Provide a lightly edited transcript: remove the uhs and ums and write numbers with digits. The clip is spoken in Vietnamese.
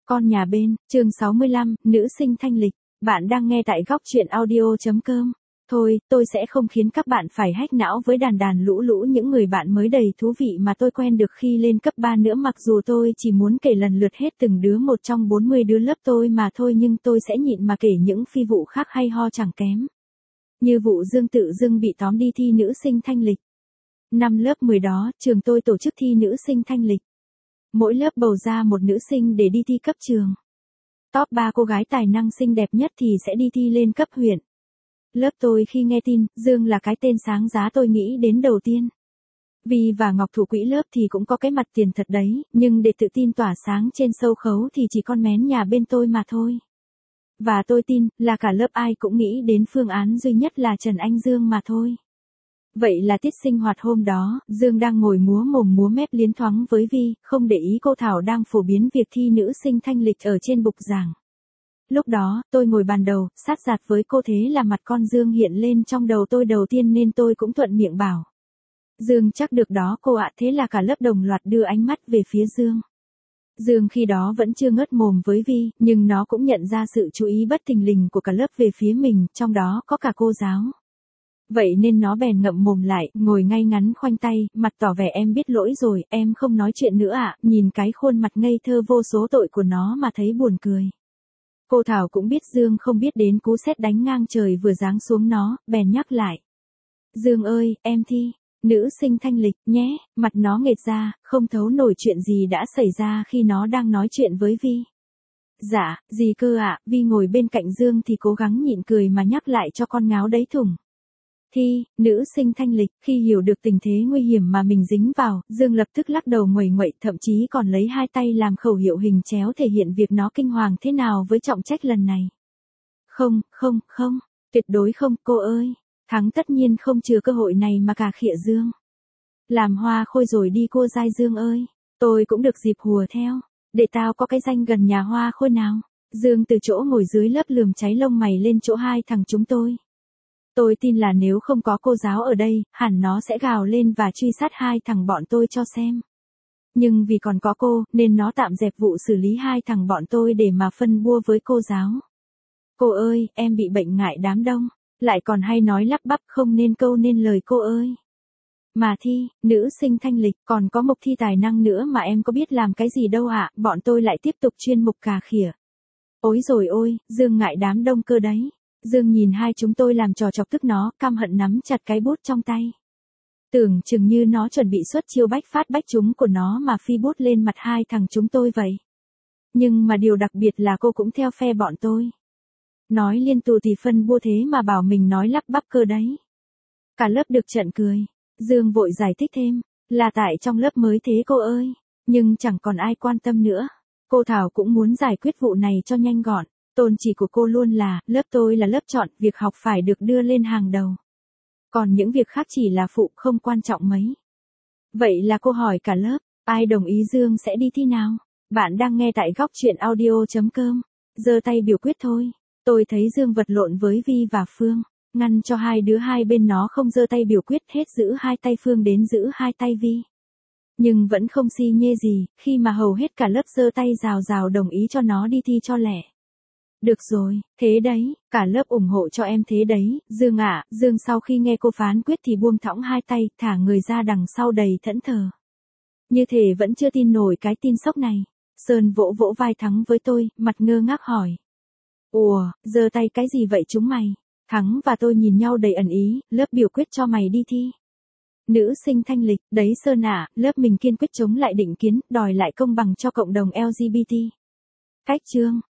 Con nhà bên, chương 65, nữ sinh thanh lịch. Bạn đang nghe tại góc truyện audio.com. Thôi, tôi sẽ không khiến các bạn phải hack não với đàn đàn lũ lũ những người bạn mới đầy thú vị mà tôi quen được khi lên cấp 3 nữa, mặc dù tôi chỉ muốn kể lần lượt hết từng đứa một trong 40 đứa lớp tôi mà thôi, nhưng tôi sẽ nhịn mà kể những phi vụ khác hay ho chẳng kém. Như vụ Dương tự dưng bị tóm đi thi nữ sinh thanh lịch. Năm lớp 10 đó, trường tôi tổ chức thi nữ sinh thanh lịch. Mỗi lớp bầu ra một nữ sinh để đi thi cấp trường. Top 3 cô gái tài năng xinh đẹp nhất thì sẽ đi thi lên cấp huyện. Lớp tôi khi nghe tin, Dương là cái tên sáng giá tôi nghĩ đến đầu tiên. Vi và Ngọc thủ quỹ lớp thì cũng có cái mặt tiền thật đấy, nhưng để tự tin tỏa sáng trên sâu khấu thì chỉ con mén nhà bên tôi mà thôi. Và tôi tin, là cả lớp ai cũng nghĩ đến phương án duy nhất là Trần Anh Dương mà thôi. Vậy là tiết sinh hoạt hôm đó, Dương đang ngồi múa mồm múa mép liến thoáng với Vi, không để ý cô Thảo đang phổ biến việc thi nữ sinh thanh lịch ở trên bục giảng. Lúc đó, tôi ngồi bàn đầu, sát giạt với cô, thế là mặt con Dương hiện lên trong đầu tôi đầu tiên nên tôi cũng thuận miệng bảo. Dương chắc được đó cô ạ, thế là cả lớp đồng loạt đưa ánh mắt về phía Dương. Dương khi đó vẫn chưa ngớt mồm với Vi, nhưng nó cũng nhận ra sự chú ý bất thình lình của cả lớp về phía mình, trong đó có cả cô giáo. Vậy nên nó bèn ngậm mồm lại, ngồi ngay ngắn khoanh tay, mặt tỏ vẻ em biết lỗi rồi, em không nói chuyện nữa ạ. Nhìn cái khuôn mặt ngây thơ vô số tội của nó mà thấy buồn cười. Cô Thảo cũng biết Dương không biết đến cú sét đánh ngang trời vừa giáng xuống nó, bèn nhắc lại. Dương ơi, em thi nữ sinh thanh lịch nhé. Mặt nó nghệt ra, không thấu nổi chuyện gì đã xảy ra khi nó đang nói chuyện với Vi. Dạ, gì cơ ạ? Vi ngồi bên cạnh Dương thì cố gắng nhịn cười mà nhắc lại cho con ngáo đấy thủng. Thi nữ sinh thanh lịch. Khi hiểu được tình thế nguy hiểm mà mình dính vào, Dương lập tức lắc đầu nguậy nguậy, thậm chí còn lấy hai tay làm khẩu hiệu hình chéo thể hiện việc nó kinh hoàng thế nào với trọng trách lần này. Không, tuyệt đối không, cô ơi. Thắng tất nhiên không chừa cơ hội này mà cà khịa Dương. Làm hoa khôi rồi đi cô dai Dương ơi. Tôi cũng được dịp hùa theo. Để tao có cái danh gần nhà hoa khôi nào. Dương từ chỗ ngồi dưới lớp lườm cháy lông mày lên chỗ hai thằng chúng tôi. Tôi tin là nếu không có cô giáo ở đây, hẳn nó sẽ gào lên và truy sát hai thằng bọn tôi cho xem. Nhưng vì còn có cô, nên nó tạm dẹp vụ xử lý hai thằng bọn tôi để mà phân bua với cô giáo. Cô ơi, em bị bệnh ngại đám đông. Lại còn hay nói lắp bắp không nên câu nên lời cô ơi. Mà thi, nữ sinh thanh lịch, còn có mục thi tài năng nữa mà em có biết làm cái gì đâu ạ. Bọn tôi lại tiếp tục chuyên mục cà khịa. Ối rồi ôi, Dương ngại đám đông cơ đấy. Dương nhìn hai chúng tôi làm trò chọc tức nó, căm hận nắm chặt cái bút trong tay. Tưởng chừng như nó chuẩn bị xuất chiêu bách phát bách trúng của nó mà phi bút lên mặt hai thằng chúng tôi vậy. Nhưng mà điều đặc biệt là cô cũng theo phe bọn tôi. Nói liên tù thì phân bua thế mà bảo mình nói lắp bắp cơ đấy. Cả lớp được trận cười. Dương vội giải thích thêm, là tại trong lớp mới thế cô ơi. Nhưng chẳng còn ai quan tâm nữa. Cô Thảo cũng muốn giải quyết vụ này cho nhanh gọn. Tôn chỉ của cô luôn là, lớp tôi là lớp chọn, việc học phải được đưa lên hàng đầu. Còn những việc khác chỉ là phụ, không quan trọng mấy. Vậy là cô hỏi cả lớp, ai đồng ý Dương sẽ đi thi nào? Bạn đang nghe tại góc truyện audio.com. Giơ tay biểu quyết thôi. Tôi thấy Dương vật lộn với Vi và Phương, ngăn cho hai đứa hai bên nó không giơ tay biểu quyết, hết giữ hai tay Phương đến giữ hai tay Vi. Nhưng vẫn không si nhê gì, khi mà hầu hết cả lớp giơ tay rào rào đồng ý cho nó đi thi cho lẹ. Được rồi, thế đấy, cả lớp ủng hộ cho em thế đấy, Dương ạ. Dương sau khi nghe cô phán quyết thì buông thõng hai tay, thả người ra đằng sau đầy thẫn thờ. Như thể vẫn chưa tin nổi cái tin sốc này. Sơn vỗ vỗ vai Thắng với tôi, mặt ngơ ngác hỏi. Ủa, giơ tay cái gì vậy chúng mày? Thắng và tôi nhìn nhau đầy ẩn ý, lớp biểu quyết cho mày đi thi nữ sinh thanh lịch, đấy Sơn ạ. Lớp mình kiên quyết chống lại định kiến, đòi lại công bằng cho cộng đồng LGBT. Cách chương